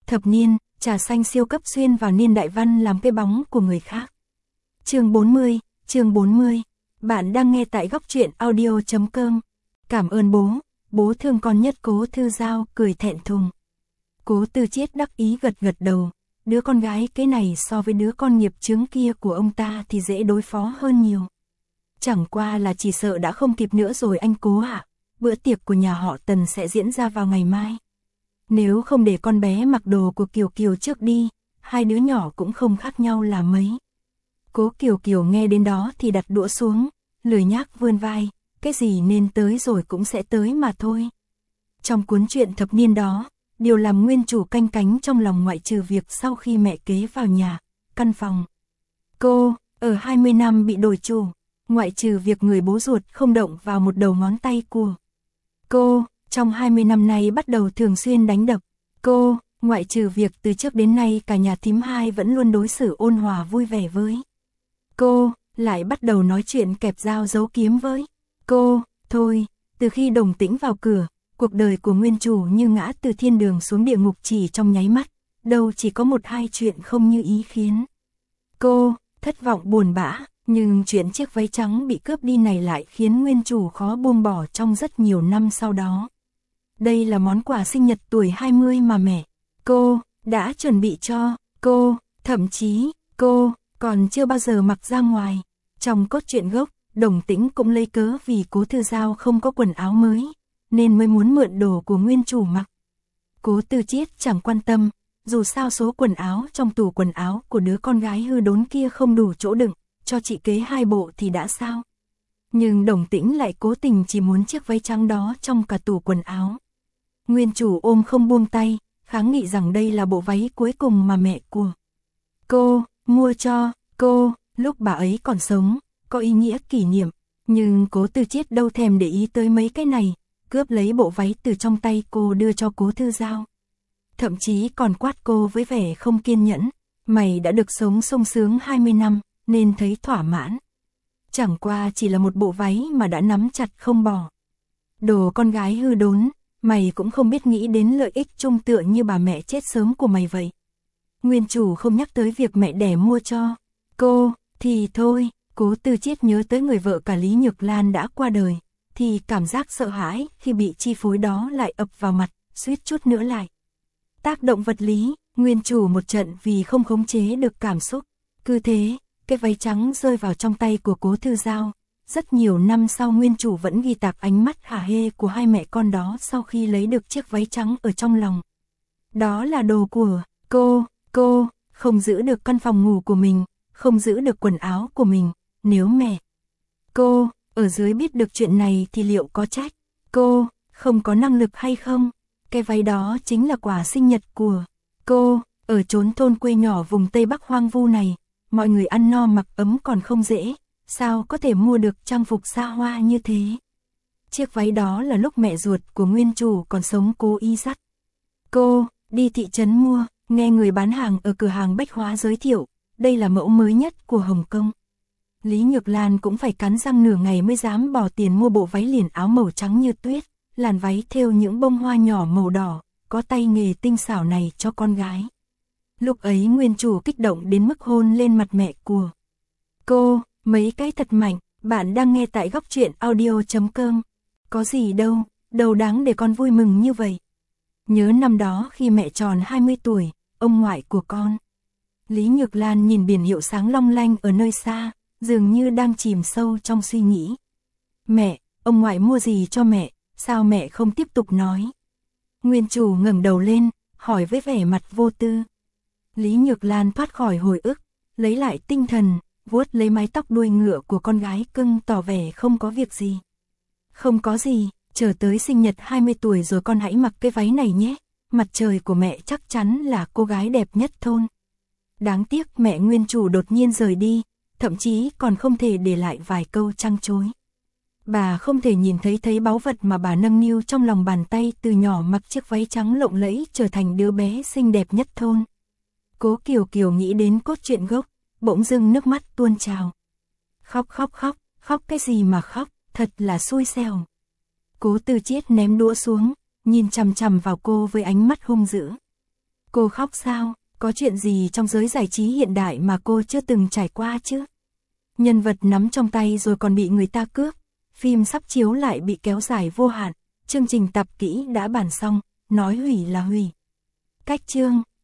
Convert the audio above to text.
Thập niên, trà xanh siêu cấp xuyên vào niên đại văn làm cái bóng của người khác. Chương 40. Bạn đang nghe tại góc truyện audio.com. Cảm ơn bố thương con nhất. Cố Thư Giao cười thẹn thùng. Cố Tư Chiết đắc ý gật đầu, đứa con gái cái này so với đứa con nghiệp chướng kia của ông ta thì dễ đối phó hơn nhiều. Chẳng qua là chỉ sợ đã không kịp nữa rồi anh Cố ạ. Bữa tiệc của nhà họ Tần sẽ diễn ra vào ngày mai. Nếu không để con bé mặc đồ của Kiều Kiều trước đi, hai đứa nhỏ cũng không khác nhau là mấy. Cố Kiều Kiều nghe đến đó thì đặt đũa xuống, lười nhác vươn vai, cái gì nên tới rồi cũng sẽ tới mà thôi. Trong cuốn truyện thập niên đó, điều làm nguyên chủ canh cánh trong lòng ngoại trừ việc sau khi mẹ kế vào nhà, căn phòng. Cô, ở 20 năm bị đổi chủ, ngoại trừ việc người bố ruột không động vào một đầu ngón tay của cô, trong 20 năm nay bắt đầu thường xuyên đánh đập cô, ngoại trừ việc từ trước đến nay cả nhà thím hai vẫn luôn đối xử ôn hòa vui vẻ với cô, lại bắt đầu nói chuyện kẹp dao giấu kiếm với cô. Thôi, từ khi Đồng Tĩnh vào cửa, cuộc đời của nguyên chủ như ngã từ thiên đường xuống địa ngục chỉ trong nháy mắt, đâu chỉ có một hai chuyện không như ý khiến cô thất vọng buồn bã, nhưng chuyện chiếc váy trắng bị cướp đi này lại khiến nguyên chủ khó buông bỏ trong rất nhiều năm sau đó. Đây là món quà sinh nhật tuổi 20 mà mẹ cô đã chuẩn bị cho cô, thậm chí cô còn chưa bao giờ mặc ra ngoài. Trong cốt truyện gốc, Đồng Tĩnh cũng lấy cớ vì Cố Thư Giao không có quần áo mới, nên mới muốn mượn đồ của nguyên chủ mặc. Cố Tư Chiết chẳng quan tâm, dù sao số quần áo trong tủ quần áo của đứa con gái hư đốn kia không đủ chỗ đựng, cho chị kế 2 bộ thì đã sao. Nhưng Đồng Tĩnh lại cố tình chỉ muốn chiếc váy trắng đó trong cả tủ quần áo. Nguyên chủ ôm không buông tay, kháng nghị rằng đây là bộ váy cuối cùng mà mẹ của cô mua cho cô lúc bà ấy còn sống, có ý nghĩa kỷ niệm. Nhưng Cố Tư Chiết đâu thèm để ý tới mấy cái này, cướp lấy bộ váy từ trong tay cô đưa cho Cố Thư Giao. Thậm chí còn quát cô với vẻ không kiên nhẫn, mày đã được sống sung sướng 20 năm, nên thấy thỏa mãn. Chẳng qua chỉ là một bộ váy mà đã nắm chặt không bỏ. Đồ con gái hư đốn, mày cũng không biết nghĩ đến lợi ích chung tựa như bà mẹ chết sớm của mày vậy. Nguyên chủ không nhắc tới việc mẹ đẻ mua cho cô, thì thôi. Cố Tư Chiết nhớ tới người vợ cả Lý Nhược Lan đã qua đời, thì cảm giác sợ hãi khi bị chi phối đó lại ập vào mặt, suýt chút nữa lại tác động vật lý. Nguyên chủ một trận vì không khống chế được cảm xúc. Cứ thế, cái váy trắng rơi vào trong tay của Cố Thư Giao. Rất nhiều năm sau nguyên chủ vẫn ghi tạc ánh mắt hả hê của hai mẹ con đó sau khi lấy được chiếc váy trắng ở trong lòng. Đó là đồ của cô không giữ được căn phòng ngủ của mình, không giữ được quần áo của mình. Nếu mẹ cô ở dưới biết được chuyện này thì liệu có trách cô không có năng lực hay không? Cái váy đó chính là quà sinh nhật của cô. Ở chốn thôn quê nhỏ vùng Tây Bắc hoang vu này, mọi người ăn no mặc ấm còn không dễ, sao có thể mua được trang phục xa hoa như thế? Chiếc váy đó là lúc mẹ ruột của nguyên chủ còn sống cố ý dắt cô đi thị trấn mua, nghe người bán hàng ở cửa hàng bách hóa giới thiệu, đây là mẫu mới nhất của Hồng Kông. Lý Nhược Lan cũng phải cắn răng nửa ngày mới dám bỏ tiền mua bộ váy liền áo màu trắng như tuyết, làn váy thêu những bông hoa nhỏ màu đỏ, có tay nghề tinh xảo này cho con gái. Lúc ấy nguyên chủ kích động đến mức hôn lên mặt mẹ của cô, mấy cái thật mạnh. Bạn đang nghe tại góc truyện audio.com. Có gì đâu đáng để con vui mừng như vậy. Nhớ năm đó khi mẹ tròn 20 tuổi, ông ngoại của con. Lý Nhược Lan nhìn biển hiệu sáng long lanh ở nơi xa, dường như đang chìm sâu trong suy nghĩ. Mẹ, ông ngoại mua gì cho mẹ, sao mẹ không tiếp tục nói? Nguyên chủ ngẩng đầu lên, hỏi với vẻ mặt vô tư. Lý Nhược Lan thoát khỏi hồi ức, lấy lại tinh thần, vuốt lấy mái tóc đuôi ngựa của con gái cưng tỏ vẻ không có việc gì. Không có gì, chờ tới sinh nhật 20 tuổi rồi con hãy mặc cái váy này nhé, mặt trời của mẹ chắc chắn là cô gái đẹp nhất thôn. Đáng tiếc mẹ nguyên chủ đột nhiên rời đi, thậm chí còn không thể để lại vài câu trăng trối. Bà không thể nhìn thấy báu vật mà bà nâng niu trong lòng bàn tay từ nhỏ mặc chiếc váy trắng lộng lẫy trở thành đứa bé xinh đẹp nhất thôn. Cố Kiều Kiều nghĩ đến cốt truyện gốc, bỗng dưng nước mắt tuôn trào. Khóc cái gì mà khóc, thật là xui xẻo. Cố Tư Chiết ném đũa xuống, nhìn chằm chằm vào cô với ánh mắt hung dữ. Cô khóc sao? Có chuyện gì trong giới giải trí hiện đại mà cô chưa từng trải qua chứ? Nhân vật nắm trong tay rồi còn bị người ta cướp. Phim sắp chiếu lại bị kéo dài vô hạn. Chương trình tập kỹ đã bàn xong, nói hủy là hủy. Cách chương